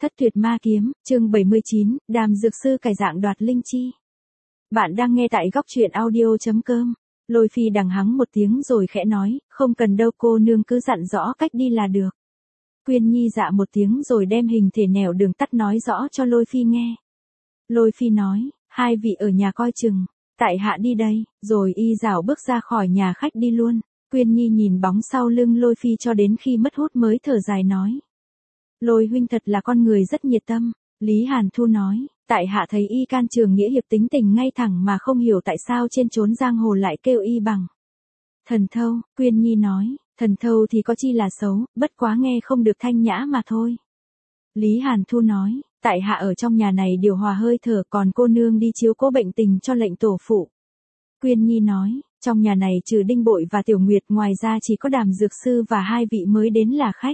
Thất tuyệt ma kiếm, chương 79, Đàm dược sư cải dạng đoạt linh chi. Bạn đang nghe tại góc truyện audio.com. Lôi Phi đằng hắng một tiếng rồi khẽ nói, không cần đâu cô nương cứ dặn rõ cách đi là được. Quyên Nhi dạ một tiếng rồi đem hình thể nẻo đường tắt nói rõ cho Lôi Phi nghe. Lôi Phi nói, hai vị ở nhà coi chừng, tại hạ đi đây, rồi y dảo bước ra khỏi nhà khách đi luôn. Quyên Nhi nhìn bóng sau lưng Lôi Phi cho đến khi mất hút mới thở dài nói. Lôi huynh thật là con người rất nhiệt tâm, Lý Hàn Thu nói, tại hạ thấy y can trường nghĩa hiệp tính tình ngay thẳng mà không hiểu tại sao trên chốn giang hồ lại kêu y bằng thần thâu. Quyên Nhi nói, thần thâu thì có chi là xấu, bất quá nghe không được thanh nhã mà thôi. Lý Hàn Thu nói, tại hạ ở trong nhà này điều hòa hơi thở, còn cô nương đi chiếu cố bệnh tình cho lệnh tổ phụ. Quyên Nhi nói, trong nhà này trừ Đinh Bội và Tiểu Nguyệt ngoài ra chỉ có Đàm dược sư và hai vị mới đến là khách.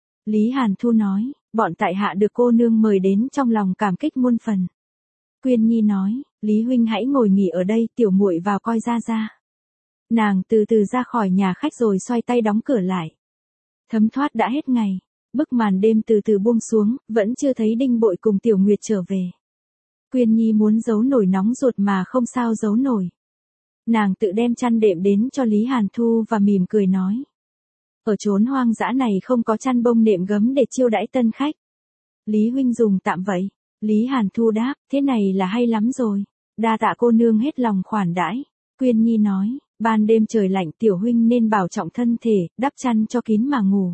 Lý Hàn Thu nói, bọn tại hạ được cô nương mời đến trong lòng cảm kích muôn phần. Quyên Nhi nói, Lý huynh hãy ngồi nghỉ ở đây, tiểu muội vào coi ra ra. Nàng từ từ ra khỏi nhà khách rồi xoay tay đóng cửa lại. Thấm thoát đã hết ngày, bức màn đêm từ từ buông xuống, vẫn chưa thấy Đinh Bội cùng Tiểu Nguyệt trở về. Quyên Nhi muốn giấu nổi nóng ruột mà không sao giấu nổi. Nàng tự đem chăn đệm đến cho Lý Hàn Thu và mỉm cười nói. Ở chốn hoang dã này không có chăn bông nệm gấm để chiêu đãi tân khách. Lý huynh dùng tạm vậy. Lý Hàn Thu đáp, thế này là hay lắm rồi. Đa tạ cô nương hết lòng khoản đãi. Quyên Nhi nói, ban đêm trời lạnh tiểu huynh nên bảo trọng thân thể, đắp chăn cho kín mà ngủ.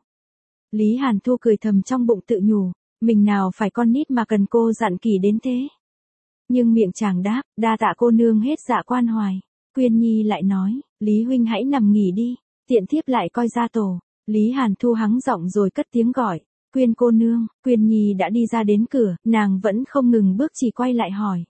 Lý Hàn Thu cười thầm trong bụng tự nhủ, mình nào phải con nít mà cần cô dặn kỳ đến thế. Nhưng miệng chàng đáp, đa tạ cô nương hết dạ quan hoài. Quyên Nhi lại nói, Lý huynh hãy nằm nghỉ đi, tiện thiếp lại coi gia tổ. Lý Hàn Thu hắng giọng rồi cất tiếng gọi, Quyên cô nương. Quyên Nhi đã đi ra đến cửa, nàng vẫn không ngừng bước chỉ quay lại hỏi.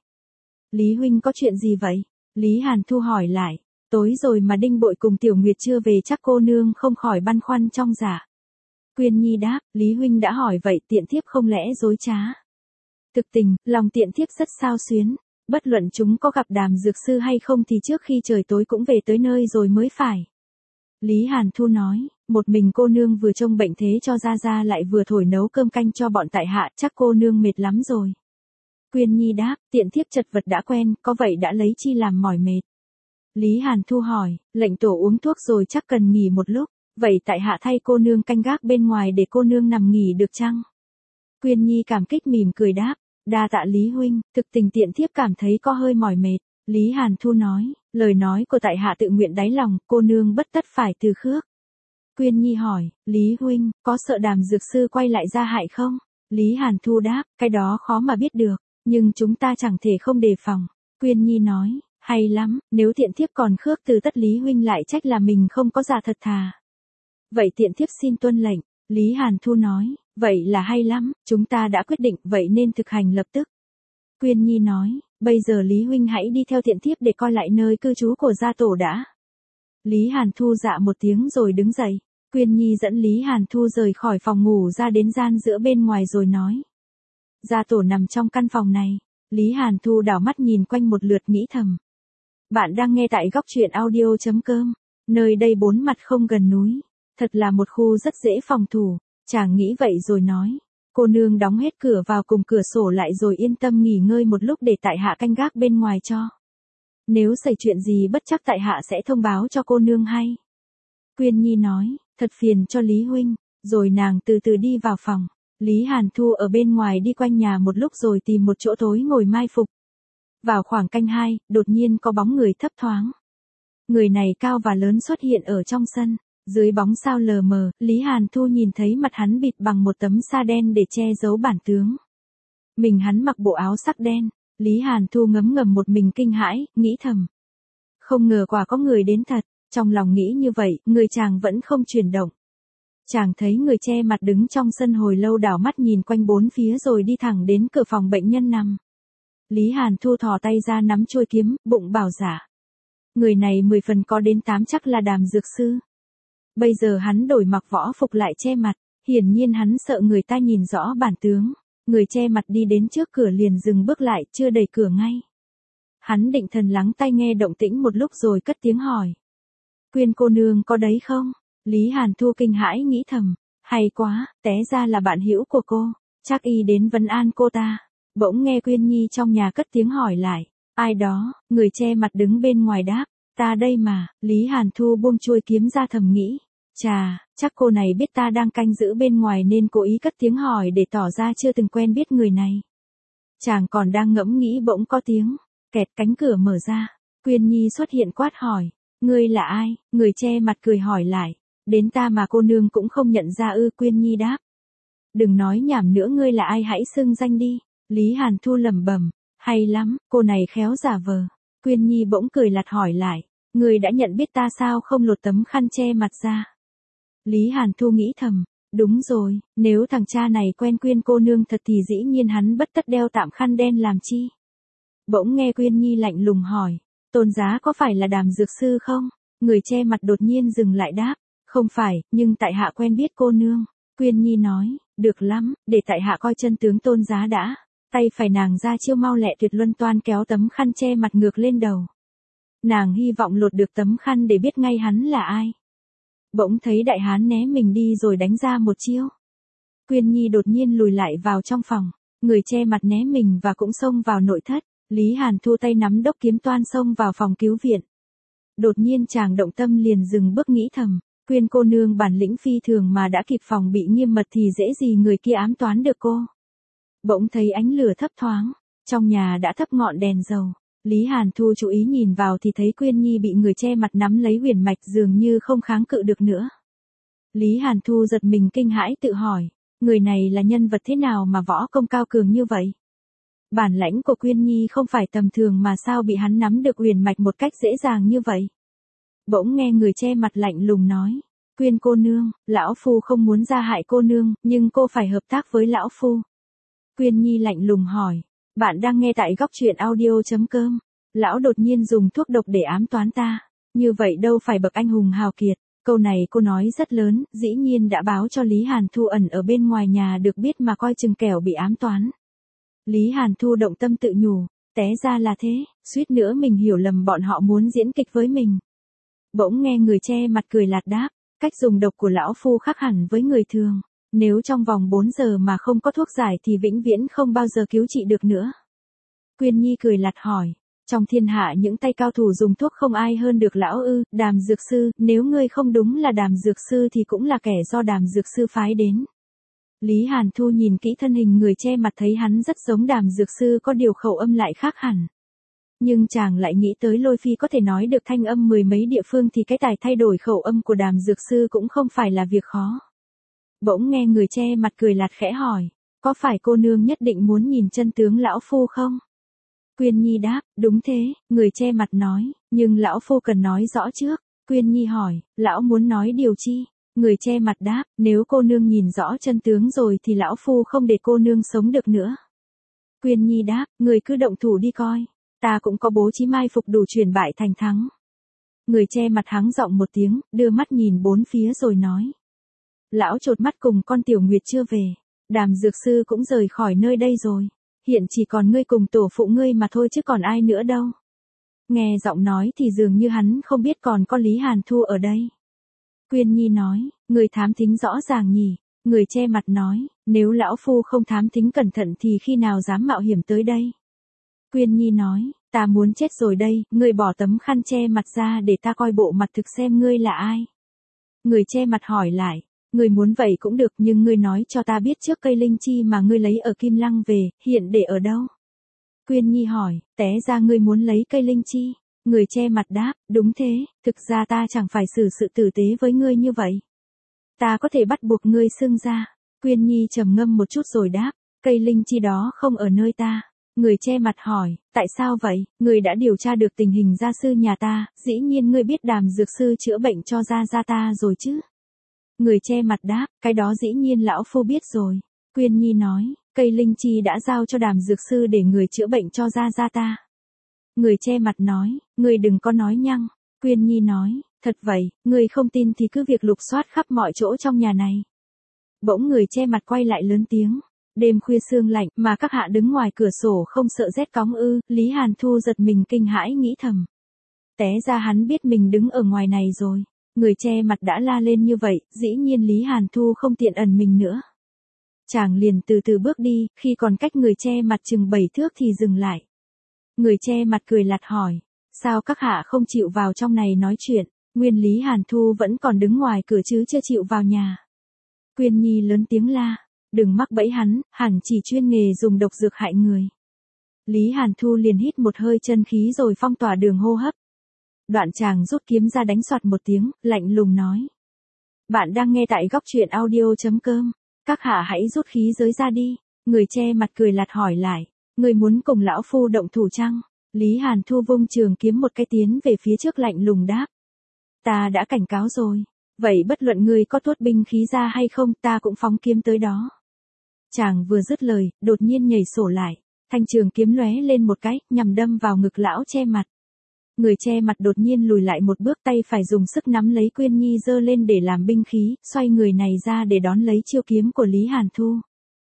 Lý huynh có chuyện gì vậy? Lý Hàn Thu hỏi lại, tối rồi mà Đinh Bội cùng Tiểu Nguyệt chưa về chắc cô nương không khỏi băn khoăn trong dạ. Quyên Nhi đáp, Lý huynh đã hỏi vậy tiện thiếp không lẽ dối trá. Thực tình, lòng tiện thiếp rất xao xuyến, bất luận chúng có gặp Đàm dược sư hay không thì trước khi trời tối cũng về tới nơi rồi mới phải. Lý Hàn Thu nói, một mình cô nương vừa trông bệnh thế cho ra lại vừa thổi nấu cơm canh cho bọn tại hạ, chắc cô nương mệt lắm rồi. Quyên Nhi đáp, tiện thiếp chật vật đã quen, có vậy đã lấy chi làm mỏi mệt. Lý Hàn Thu hỏi, lệnh tổ uống thuốc rồi chắc cần nghỉ một lúc, vậy tại hạ thay cô nương canh gác bên ngoài để cô nương nằm nghỉ được chăng? Quyên Nhi cảm kích mỉm cười đáp, đa tạ Lý huynh, thực tình tiện thiếp cảm thấy có hơi mỏi mệt. Lý Hàn Thu nói, lời nói của tại hạ tự nguyện đáy lòng, cô nương bất tất phải từ khước. Quyên Nhi hỏi, Lý huynh, có sợ Đàm dược sư quay lại ra hại không? Lý Hàn Thu đáp, cái đó khó mà biết được, nhưng chúng ta chẳng thể không đề phòng. Quyên Nhi nói, hay lắm, nếu tiện thiếp còn khước từ tất Lý huynh lại trách là mình không có dạ thật thà. Vậy tiện thiếp xin tuân lệnh. Lý Hàn Thu nói, vậy là hay lắm, chúng ta đã quyết định vậy nên thực hành lập tức. Quyên Nhi nói, bây giờ Lý huynh hãy đi theo tiện thiếp để coi lại nơi cư trú của gia tổ đã. Lý Hàn Thu dạ một tiếng rồi đứng dậy. Quyên Nhi dẫn Lý Hàn Thu rời khỏi phòng ngủ ra đến gian giữa bên ngoài rồi nói. Gia tổ nằm trong căn phòng này. Lý Hàn Thu đảo mắt nhìn quanh một lượt nghĩ thầm. Bạn đang nghe tại góc truyện audio.com. Nơi đây bốn mặt không gần núi. Thật là một khu rất dễ phòng thủ. Chàng nghĩ vậy rồi nói. Cô nương đóng hết cửa vào cùng cửa sổ lại rồi yên tâm nghỉ ngơi một lúc để tại hạ canh gác bên ngoài cho. Nếu xảy chuyện gì bất chắc tại hạ sẽ thông báo cho cô nương hay. Quyên Nhi nói, thật phiền cho Lý huynh, rồi nàng từ từ đi vào phòng. Lý Hàn Thu ở bên ngoài đi quanh nhà một lúc rồi tìm một chỗ tối ngồi mai phục. Vào khoảng canh 2, đột nhiên có bóng người thấp thoáng. Người này cao và lớn xuất hiện ở trong sân. Dưới bóng sao lờ mờ, Lý Hàn Thu nhìn thấy mặt hắn bịt bằng một tấm sa đen để che giấu bản tướng. Mình hắn mặc bộ áo sắc đen. Lý Hàn Thu ngấm ngầm một mình kinh hãi, nghĩ thầm. Không ngờ quả có người đến thật, trong lòng nghĩ như vậy, người chàng vẫn không chuyển động. Chàng thấy người che mặt đứng trong sân hồi lâu đảo mắt nhìn quanh bốn phía rồi đi thẳng đến cửa phòng bệnh nhân nằm. Lý Hàn Thu thò tay ra nắm chuôi kiếm, bụng bảo dạ. Người này 10 phần có đến 8 chắc là Đàm dược sư. Bây giờ hắn đổi mặc võ phục lại che mặt, hiển nhiên hắn sợ người ta nhìn rõ bản tướng. Người che mặt đi đến trước cửa liền dừng bước lại, chưa đẩy cửa ngay. Hắn định thần lắng tai nghe động tĩnh một lúc rồi cất tiếng hỏi. Quyên cô nương có đấy không? Lý Hàn Thu kinh hãi nghĩ thầm, hay quá, té ra là bạn hữu của cô. chắc y đến vấn an cô ta. Bỗng nghe Quyên Nhi trong nhà cất tiếng hỏi lại, ai đó, người che mặt đứng bên ngoài đáp, ta đây mà. Lý Hàn Thu buông chuôi kiếm ra thầm nghĩ, chà, chắc cô này biết ta đang canh giữ bên ngoài nên cố ý cất tiếng hỏi để tỏ ra chưa từng quen biết người này. Chàng còn đang ngẫm nghĩ bỗng có tiếng, kẹt, cánh cửa mở ra. Quyên Nhi xuất hiện quát hỏi, ngươi là ai? Người che mặt cười hỏi lại, đến ta mà cô nương cũng không nhận ra ư? Quyên Nhi đáp, đừng nói nhảm nữa, ngươi là ai hãy xưng danh đi. Lý Hàn Thu lẩm bẩm, hay lắm, cô này khéo giả vờ. Quyên Nhi bỗng cười lạt hỏi lại, ngươi đã nhận biết ta sao không lột tấm khăn che mặt ra? Lý Hàn Thu nghĩ thầm, đúng rồi, nếu thằng cha này quen Quyên cô nương thật thì dĩ nhiên hắn bất tất đeo tạm khăn đen làm chi. Bỗng nghe Quyên Nhi lạnh lùng hỏi, Tôn giá có phải là Đàm dược sư không? Người che mặt đột nhiên dừng lại đáp, không phải, nhưng tại hạ quen biết cô nương. Quyên Nhi nói, được lắm, để tại hạ coi chân tướng Tôn giá đã. Tay phải nàng ra chiêu mau lẹ tuyệt luân toan kéo tấm khăn che mặt ngược lên đầu. Nàng hy vọng lột được tấm khăn để biết ngay hắn là ai. Bỗng thấy đại hán né mình đi rồi đánh ra một chiêu. Quyên Nhi đột nhiên lùi lại vào trong phòng, người che mặt né mình và cũng xông vào nội thất. Lý Hàn Thu tay nắm đốc kiếm toan xông vào phòng cứu viện. Đột nhiên chàng động tâm liền dừng bước nghĩ thầm, Quyên cô nương bản lĩnh phi thường mà đã kịp phòng bị nghiêm mật thì dễ gì người kia ám toán được cô. Bỗng thấy ánh lửa thấp thoáng, trong nhà đã thắp ngọn đèn dầu. Lý Hàn Thu chú ý nhìn vào thì thấy Quyên Nhi bị người che mặt nắm lấy huyền mạch dường như không kháng cự được nữa. Lý Hàn Thu giật mình kinh hãi tự hỏi, người này là nhân vật thế nào mà võ công cao cường như vậy? Bản lãnh của Quyên Nhi không phải tầm thường mà sao bị hắn nắm được huyền mạch một cách dễ dàng như vậy? Bỗng nghe người che mặt lạnh lùng nói, Quyên cô nương, lão phu không muốn ra hại cô nương, nhưng cô phải hợp tác với lão phu. Quyên Nhi lạnh lùng hỏi, bạn đang nghe tại góc truyện audio.com. Lão đột nhiên dùng thuốc độc để ám toán ta, như vậy đâu phải bậc anh hùng hào kiệt. Câu này cô nói rất lớn, dĩ nhiên đã báo cho Lý Hàn Thu ẩn ở bên ngoài nhà được biết mà coi chừng kẻo bị ám toán. Lý Hàn Thu động tâm tự nhủ, té ra là thế, suýt nữa mình hiểu lầm bọn họ muốn diễn kịch với mình. Bỗng nghe người che mặt cười lạt đáp, cách dùng độc của lão phu khác hẳn với người thường. Nếu trong vòng 4 giờ mà không có thuốc giải thì vĩnh viễn không bao giờ cứu trị được nữa. Quyên Nhi cười lạt hỏi, trong thiên hạ những tay cao thủ dùng thuốc không ai hơn được lão ư? Đàm dược sư, nếu ngươi không đúng là Đàm dược sư thì cũng là kẻ do Đàm dược sư phái đến. Lý Hàn Thu nhìn kỹ thân hình người che mặt thấy hắn rất giống Đàm dược sư, có điều khẩu âm lại khác hẳn. Nhưng chàng lại nghĩ tới Lôi Phi có thể nói được thanh âm mười mấy địa phương thì cái tài thay đổi khẩu âm của Đàm dược sư cũng không phải là việc khó. Bỗng nghe người che mặt cười lạt khẽ hỏi, có phải cô nương nhất định muốn nhìn chân tướng lão phu không? Quyên Nhi đáp, đúng thế. Người che mặt nói, nhưng lão phu cần nói rõ trước. Quyên Nhi hỏi, lão muốn nói điều chi? Người che mặt đáp, nếu cô nương nhìn rõ chân tướng rồi thì lão phu không để cô nương sống được nữa. Quyên Nhi đáp, người cứ động thủ đi coi, ta cũng có bố trí mai phục đủ chuyển bại thành thắng. Người che mặt hắng giọng một tiếng, đưa mắt nhìn bốn phía rồi nói, lão chột mắt cùng con Tiểu Nguyệt chưa về, Đàm dược sư cũng rời khỏi nơi đây rồi, hiện chỉ còn ngươi cùng tổ phụ ngươi mà thôi chứ còn ai nữa đâu. Nghe giọng nói thì dường như hắn không biết còn có Lý Hàn Thu ở đây. Quyên Nhi nói, người thám thính rõ ràng nhỉ. Người che mặt nói, nếu lão phu không thám thính cẩn thận thì khi nào dám mạo hiểm tới đây. Quyên Nhi nói, ta muốn chết rồi đây, ngươi bỏ tấm khăn che mặt ra để ta coi bộ mặt thực xem ngươi là ai. Người che mặt hỏi lại, ngươi muốn vậy cũng được nhưng ngươi nói cho ta biết trước cây linh chi mà ngươi lấy ở Kim Lăng về, hiện để ở đâu. Quyên Nhi hỏi, té ra ngươi muốn lấy cây linh chi. Người che mặt đáp, đúng thế, thực ra ta chẳng phải xử sự tử tế với ngươi như vậy. Ta có thể bắt buộc ngươi xưng ra. Quyên Nhi trầm ngâm một chút rồi đáp, cây linh chi đó không ở nơi ta. Người che mặt hỏi, tại sao vậy? Ngươi đã điều tra được tình hình gia sư nhà ta, dĩ nhiên ngươi biết Đàm dược sư chữa bệnh cho gia ta rồi chứ? Người che mặt đáp, cái đó dĩ nhiên lão phu biết rồi. Quyên Nhi nói, cây linh chi đã giao cho Đàm dược sư để người chữa bệnh cho gia ta. Người che mặt nói, ngươi đừng có nói nhăng. Quyên Nhi nói, thật vậy, ngươi không tin thì cứ việc lục soát khắp mọi chỗ trong nhà này. Bỗng người che mặt quay lại lớn tiếng, đêm khuya sương lạnh mà các hạ đứng ngoài cửa sổ không sợ rét cóng ư? Lý Hàn Thu giật mình kinh hãi nghĩ thầm. Té ra hắn biết mình đứng ở ngoài này rồi. Người che mặt đã la lên như vậy, dĩ nhiên Lý Hàn Thu không tiện ẩn mình nữa. Chàng liền từ từ bước đi, khi còn cách người che mặt chừng 7 thước thì dừng lại. Người che mặt cười lạt hỏi, sao các hạ không chịu vào trong này nói chuyện, nguyên Lý Hàn Thu vẫn còn đứng ngoài cửa chứ chưa chịu vào nhà. Quyên Nhi lớn tiếng la, đừng mắc bẫy hắn, hẳn chỉ chuyên nghề dùng độc dược hại người. Lý Hàn Thu liền hít một hơi chân khí rồi phong tỏa đường hô hấp. Đoạn chàng rút kiếm ra đánh soạt một tiếng, lạnh lùng nói. Bạn đang nghe tại góc truyện audio.com, các hạ hãy rút khí giới ra đi. Người che mặt cười lạt hỏi lại, người muốn cùng lão phu động thủ chăng? Lý Hàn Thu vung trường kiếm một cái tiến về phía trước lạnh lùng đáp. Ta đã cảnh cáo rồi, vậy bất luận ngươi có tuốt binh khí ra hay không ta cũng phóng kiếm tới đó. Chàng vừa dứt lời, đột nhiên nhảy sổ lại, thanh trường kiếm lóe lên một cái, nhằm đâm vào ngực lão che mặt. Người che mặt đột nhiên lùi lại một bước, tay phải dùng sức nắm lấy Quyên Nhi giơ lên để làm binh khí, xoay người này ra để đón lấy chiêu kiếm của Lý Hàn Thu.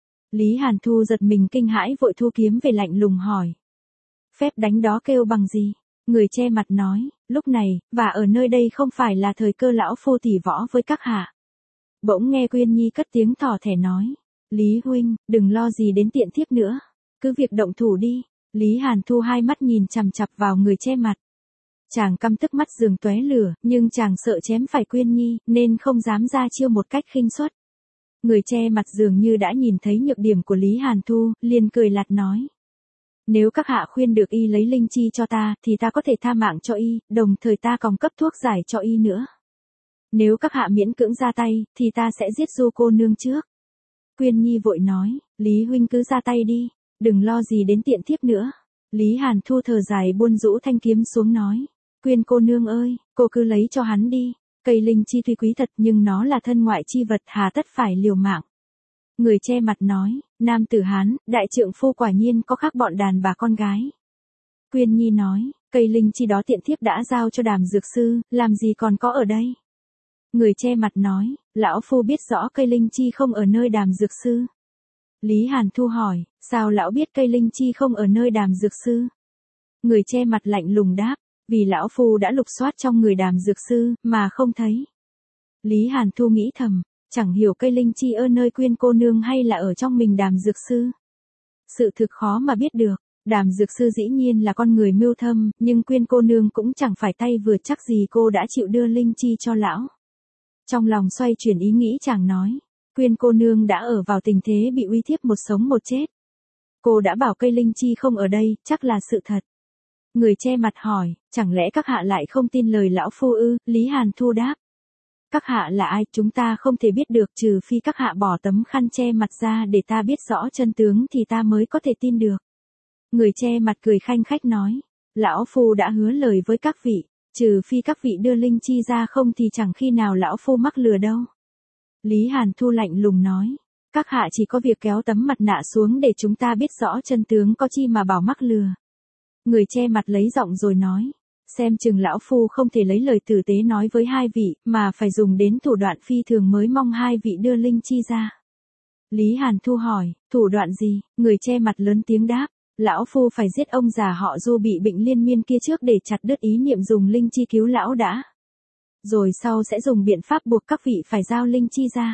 Lý Hàn Thu giật mình kinh hãi vội thu kiếm về lạnh lùng hỏi. Phép đánh đó kêu bằng gì? Người che mặt nói, lúc này, và ở nơi đây không phải là thời cơ lão phu tỉ võ với các hạ. Bỗng nghe Quyên Nhi cất tiếng thỏ thẻ nói. Lý huynh, đừng lo gì đến tiện thiếp nữa. Cứ việc động thủ đi. Lý Hàn Thu hai mắt nhìn chằm chằm vào người che mặt. Chàng căm tức mắt giường tóe lửa, nhưng chàng sợ chém phải Quyên Nhi, nên không dám ra chiêu một cách khinh suất. Người che mặt dường như đã nhìn thấy nhược điểm của Lý Hàn Thu, liền cười lạt nói. Nếu các hạ khuyên được y lấy linh chi cho ta, thì ta có thể tha mạng cho y, đồng thời ta còn cấp thuốc giải cho y nữa. Nếu các hạ miễn cưỡng ra tay, thì ta sẽ giết Du cô nương trước. Quyên Nhi vội nói, Lý huynh cứ ra tay đi, đừng lo gì đến tiện thiếp nữa. Lý Hàn Thu thở dài buông rũ thanh kiếm xuống nói. Quyên cô nương ơi, cô cứ lấy cho hắn đi. Cây linh chi tuy quý thật nhưng nó là thân ngoại chi vật, hà tất phải liều mạng. Người che mặt nói, nam tử Hán, đại trượng phu quả nhiên có khác bọn đàn bà con gái. Quyên Nhi nói, cây linh chi đó tiện thiếp đã giao cho Đàm dược sư, làm gì còn có ở đây. Người che mặt nói, lão phu biết rõ cây linh chi không ở nơi Đàm dược sư. Lý Hàn Thu hỏi, sao lão biết cây linh chi không ở nơi Đàm dược sư? Người che mặt lạnh lùng đáp, vì lão phu đã lục soát trong người Đàm dược sư, mà không thấy. Lý Hàn Thu nghĩ thầm, chẳng hiểu cây linh chi ở nơi Quyên cô nương hay là ở trong mình Đàm dược sư. Sự thực khó mà biết được, Đàm dược sư dĩ nhiên là con người mưu thâm, nhưng Quyên cô nương cũng chẳng phải tay vừa chắc gì cô đã chịu đưa linh chi cho lão. Trong lòng xoay chuyển ý nghĩ chàng nói, Quyên cô nương đã ở vào tình thế bị uy hiếp một sống một chết. Cô đã bảo cây linh chi không ở đây, chắc là sự thật. Người che mặt hỏi, chẳng lẽ các hạ lại không tin lời lão phu ư? Lý Hàn Thu đáp. Các hạ là ai, chúng ta không thể biết được, trừ phi các hạ bỏ tấm khăn che mặt ra để ta biết rõ chân tướng thì ta mới có thể tin được. Người che mặt cười khanh khách nói, lão phu đã hứa lời với các vị, trừ phi các vị đưa linh chi ra không thì chẳng khi nào lão phu mắc lừa đâu. Lý Hàn Thu lạnh lùng nói, các hạ chỉ có việc kéo tấm mặt nạ xuống để chúng ta biết rõ chân tướng, có chi mà bảo mắc lừa. Người che mặt lấy giọng rồi nói, xem chừng lão phu không thể lấy lời tử tế nói với hai vị, mà phải dùng đến thủ đoạn phi thường mới mong hai vị đưa linh chi ra. Lý Hàn Thu hỏi, thủ đoạn gì? Người che mặt lớn tiếng đáp, lão phu phải giết ông già họ Du bị bệnh liên miên kia trước để chặt đứt ý niệm dùng linh chi cứu lão đã. Rồi sau sẽ dùng biện pháp buộc các vị phải giao linh chi ra.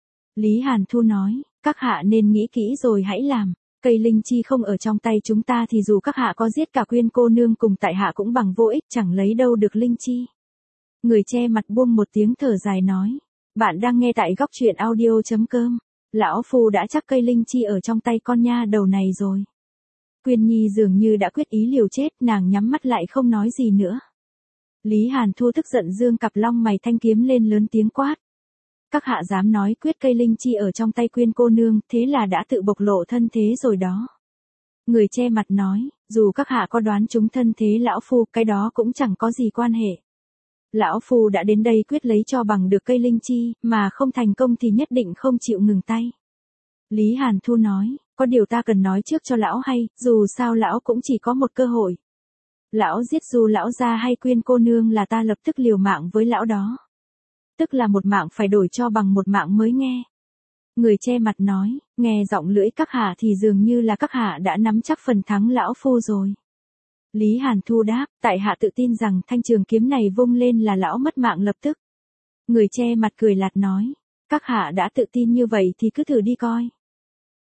Lý Hàn Thu nói, các hạ nên nghĩ kỹ rồi hãy làm. Cây linh chi không ở trong tay chúng ta thì dù các hạ có giết cả Quyên cô nương cùng tại hạ cũng bằng vô ích, chẳng lấy đâu được linh chi. Người che mặt buông một tiếng thở dài nói, bạn đang nghe tại góc truyện audio.com, lão phu đã chắc cây linh chi ở trong tay con nha đầu này rồi. Quyên Nhi dường như đã quyết ý liều chết, nàng nhắm mắt lại không nói gì nữa. Lý Hàn Thu tức giận dương cặp long mày thanh kiếm lên lớn tiếng quát. Các hạ dám nói quyết cây linh chi ở trong tay Quyên cô nương, thế là đã tự bộc lộ thân thế rồi đó. Người che mặt nói, dù các hạ có đoán trúng thân thế lão phu, cái đó cũng chẳng có gì quan hệ. Lão phu đã đến đây quyết lấy cho bằng được cây linh chi, mà không thành công thì nhất định không chịu ngừng tay. Lý Hàn Thu nói, có điều ta cần nói trước cho lão hay, dù sao lão cũng chỉ có một cơ hội. Lão giết dù lão gia hay Quyên cô nương là ta lập tức liều mạng với lão đó. Tức là một mạng phải đổi cho bằng một mạng mới nghe. Người che mặt nói, nghe giọng lưỡi các hạ thì dường như là các hạ đã nắm chắc phần thắng lão phu rồi. Lý Hàn Thu đáp, tại hạ tự tin rằng thanh trường kiếm này vung lên là lão mất mạng lập tức. Người che mặt cười lạt nói, các hạ đã tự tin như vậy thì cứ thử đi coi.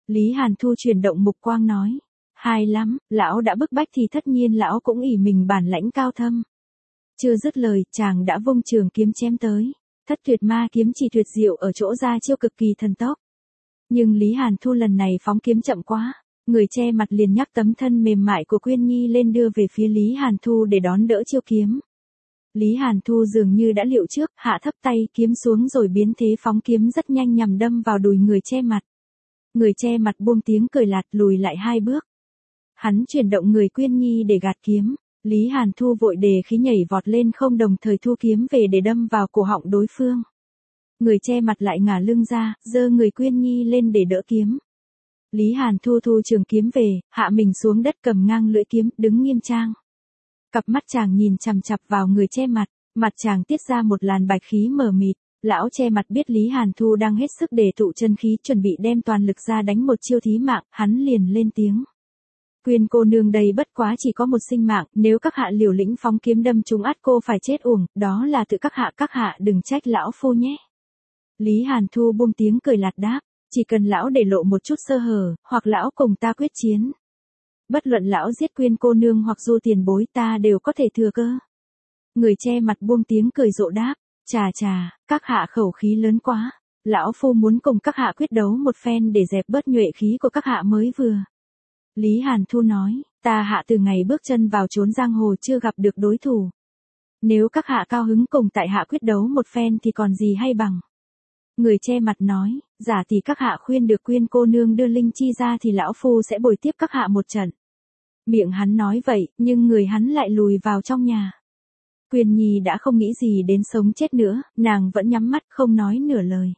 Lý Hàn Thu chuyển động mục quang nói. Hay lắm, lão đã bức bách thì tất nhiên lão cũng ỷ mình bản lãnh cao thâm. Chưa dứt lời, chàng đã vung trường kiếm chém tới. Thất tuyệt ma kiếm chỉ tuyệt diệu ở chỗ ra chiêu cực kỳ thần tốc. Nhưng Lý Hàn Thu lần này phóng kiếm chậm quá. Người che mặt liền nhắc tấm thân mềm mại của Quyên Nhi lên đưa về phía Lý Hàn Thu để đón đỡ chiêu kiếm. Lý Hàn Thu dường như đã liệu trước, hạ thấp tay kiếm xuống rồi biến thế phóng kiếm rất nhanh nhằm đâm vào đùi người che mặt. Người che mặt buông tiếng cười lạt lùi lại 2 bước. Hắn chuyển động người Quyên Nhi để gạt kiếm. Lý Hàn Thu vội đề khí nhảy vọt lên không đồng thời thu kiếm về để đâm vào cổ họng đối phương. Người che mặt lại ngả lưng ra, giơ người Quyên Nhi lên để đỡ kiếm. Lý Hàn Thu thu trường kiếm về, hạ mình xuống đất cầm ngang lưỡi kiếm, đứng nghiêm trang. Cặp mắt chàng nhìn chằm chằm vào người che mặt chàng tiết ra một làn bạch khí mờ mịt. Lão che mặt biết Lý Hàn Thu đang hết sức để tụ chân khí chuẩn bị đem toàn lực ra đánh một chiêu thí mạng, hắn liền lên tiếng. Quyên cô nương đây bất quá chỉ có một sinh mạng, nếu các hạ liều lĩnh phóng kiếm đâm trúng ắt cô phải chết uổng, đó là tự các hạ đừng trách lão phu nhé. Lý Hàn Thu buông tiếng cười lạt đáp, chỉ cần lão để lộ một chút sơ hở, hoặc lão cùng ta quyết chiến. Bất luận lão giết Quyên cô nương hoặc Du tiền bối ta đều có thể thừa cơ. Người che mặt buông tiếng cười rộ đáp, chà, các hạ khẩu khí lớn quá, lão phu muốn cùng các hạ quyết đấu một phen để dẹp bớt nhuệ khí của các hạ mới vừa. Lý Hàn Thu nói, ta hạ từ ngày bước chân vào chốn giang hồ chưa gặp được đối thủ. Nếu các hạ cao hứng cùng tại hạ quyết đấu một phen thì còn gì hay bằng. Người che mặt nói, giả thì các hạ khuyên được Quyên cô nương đưa linh chi ra thì lão phu sẽ bồi tiếp các hạ một trận. Miệng hắn nói vậy, nhưng người hắn lại lùi vào trong nhà. Quyên Nhi đã không nghĩ gì đến sống chết nữa, nàng vẫn nhắm mắt không nói nửa lời.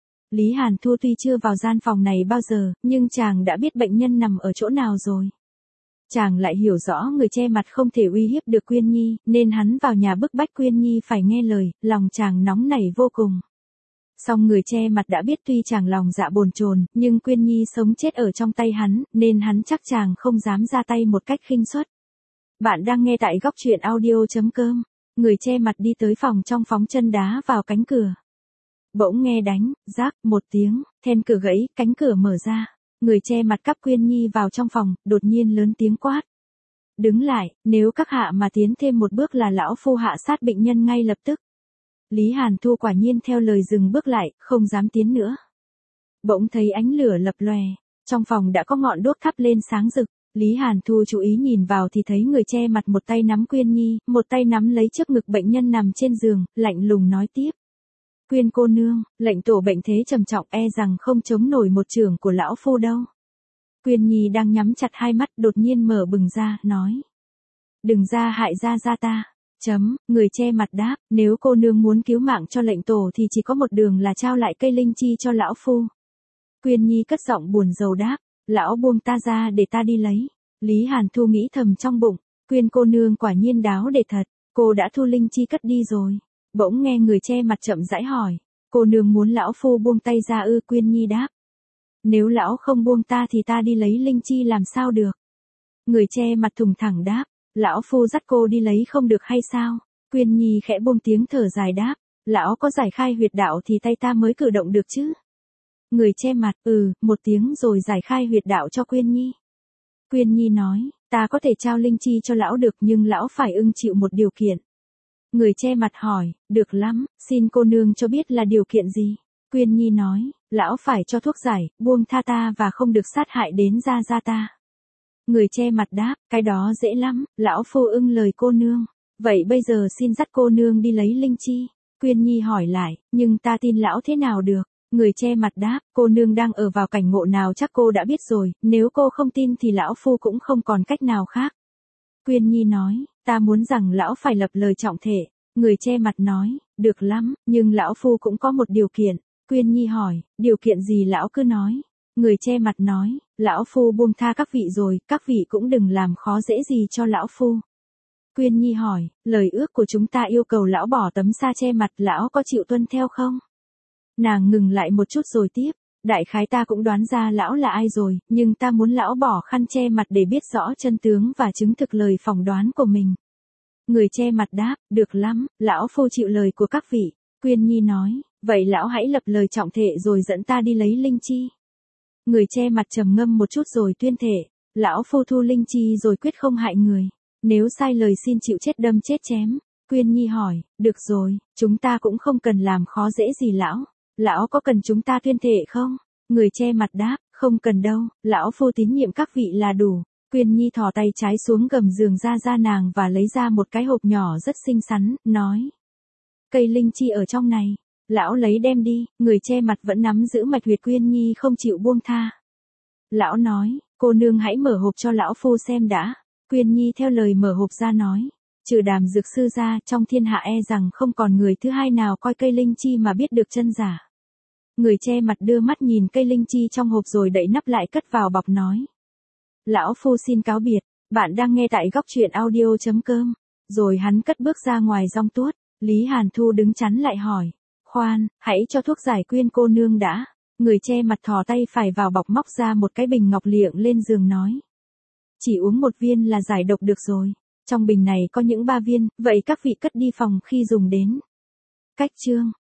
Lý Hàn Thu tuy chưa vào gian phòng này bao giờ, nhưng chàng đã biết bệnh nhân nằm ở chỗ nào rồi. Chàng lại hiểu rõ người che mặt không thể uy hiếp được Quyên Nhi, nên hắn vào nhà bức bách Quyên Nhi phải nghe lời, lòng chàng nóng nảy vô cùng. Song người che mặt đã biết tuy chàng lòng dạ bồn chồn, nhưng Quyên Nhi sống chết ở trong tay hắn, nên hắn chắc chàng không dám ra tay một cách khinh suất. Bạn đang nghe tại góc truyện audio.com. Người che mặt đi tới phòng trong phóng chân đá vào cánh cửa. Bỗng nghe đánh, rác, một tiếng, then cửa gãy, cánh cửa mở ra. Người che mặt cắp Quyên Nhi vào trong phòng, đột nhiên lớn tiếng quát. Đứng lại, nếu các hạ mà tiến thêm một bước là lão phu hạ sát bệnh nhân ngay lập tức. Lý Hàn Thu quả nhiên theo lời dừng bước lại, không dám tiến nữa. Bỗng thấy ánh lửa lập lòe, trong phòng đã có ngọn đuốc thắp lên sáng rực. Lý Hàn Thu chú ý nhìn vào thì thấy người che mặt một tay nắm Quyên Nhi, một tay nắm lấy trước ngực bệnh nhân nằm trên giường, lạnh lùng nói tiếp. Quyên cô nương, lệnh tổ bệnh thế trầm trọng e rằng không chống nổi một chưởng của lão phu đâu. Quyên Nhi đang nhắm chặt hai mắt đột nhiên mở bừng ra, nói. Đừng ra hại ra ta. Người che mặt đáp, nếu cô nương muốn cứu mạng cho lệnh tổ thì chỉ có một đường là trao lại cây linh chi cho lão phu. Quyên Nhi cất giọng buồn rầu đáp, lão buông ta ra để ta đi lấy. Lý Hàn Thu nghĩ thầm trong bụng, Quyên cô nương quả nhiên đáo để thật, cô đã thu linh chi cất đi rồi. Bỗng nghe người che mặt chậm rãi hỏi, cô nương muốn lão phu buông tay ra ư? Quyên Nhi đáp, nếu lão không buông ta thì ta đi lấy linh chi làm sao được. Người che mặt thùng thẳng đáp, lão phu dắt cô đi lấy không được hay sao? Quyên Nhi khẽ buông tiếng thở dài đáp, lão có giải khai huyệt đạo thì tay ta mới cử động được chứ. Người che mặt, một tiếng rồi giải khai huyệt đạo cho Quyên Nhi. Quyên Nhi nói, ta có thể trao linh chi cho lão được nhưng lão phải ưng chịu một điều kiện. Người che mặt hỏi, được lắm, xin cô nương cho biết là điều kiện gì? Quyên Nhi nói, lão phải cho thuốc giải, buông tha ta và không được sát hại đến gia ta. Người che mặt đáp, cái đó dễ lắm, lão phu ưng lời cô nương. Vậy bây giờ xin dắt cô nương đi lấy linh chi. Quyên Nhi hỏi lại, nhưng ta tin lão thế nào được? Người che mặt đáp, cô nương đang ở vào cảnh ngộ nào chắc cô đã biết rồi, nếu cô không tin thì lão phu cũng không còn cách nào khác. Quyên Nhi nói, ta muốn rằng lão phải lập lời trọng thể. Người che mặt nói, được lắm, nhưng lão phu cũng có một điều kiện. Quyên Nhi hỏi, điều kiện gì lão cứ nói. Người che mặt nói, lão phu buông tha các vị rồi, các vị cũng đừng làm khó dễ gì cho lão phu. Quyên Nhi hỏi, lời ước của chúng ta yêu cầu lão bỏ tấm sa che mặt, lão có chịu tuân theo không? Nàng ngừng lại một chút rồi tiếp, đại khái ta cũng đoán ra lão là ai rồi, nhưng ta muốn lão bỏ khăn che mặt để biết rõ chân tướng và chứng thực lời phỏng đoán của mình. Người che mặt đáp, được lắm, lão phu chịu lời của các vị. Quyên Nhi nói, vậy lão hãy lập lời trọng thể rồi dẫn ta đi lấy linh chi. Người che mặt trầm ngâm một chút rồi tuyên thệ, lão phu thu linh chi rồi quyết không hại người. Nếu sai lời xin chịu chết đâm chết chém. Quyên Nhi hỏi, được rồi, chúng ta cũng không cần làm khó dễ gì lão. Lão có cần chúng ta tuyên thệ không? Người che mặt đáp, không cần đâu, lão phu tín nhiệm các vị là đủ. Quyên Nhi thò tay trái xuống gầm giường ra nàng và lấy ra một cái hộp nhỏ rất xinh xắn, nói. Cây linh chi ở trong này, lão lấy đem đi. Người che mặt vẫn nắm giữ mạch huyệt Quyên Nhi không chịu buông tha. Lão nói, cô nương hãy mở hộp cho lão phu xem đã. Quyên Nhi theo lời mở hộp ra nói, trừ Đàm dược sư ra, trong thiên hạ e rằng không còn người thứ hai nào coi cây linh chi mà biết được chân giả. Người che mặt đưa mắt nhìn cây linh chi trong hộp rồi đậy nắp lại cất vào bọc nói. Lão phu xin cáo biệt, bạn đang nghe tại góc truyện audio.com. Rồi hắn cất bước ra ngoài giong tuốt. Lý Hàn Thu đứng chắn lại hỏi, khoan, hãy cho thuốc giải Quyên cô nương đã. Người che mặt thò tay phải vào bọc móc ra một cái bình ngọc liệng lên giường nói. Chỉ uống một viên là giải độc được rồi. Trong bình này có những 3 viên, vậy các vị cất đi phòng khi dùng đến. Cách chương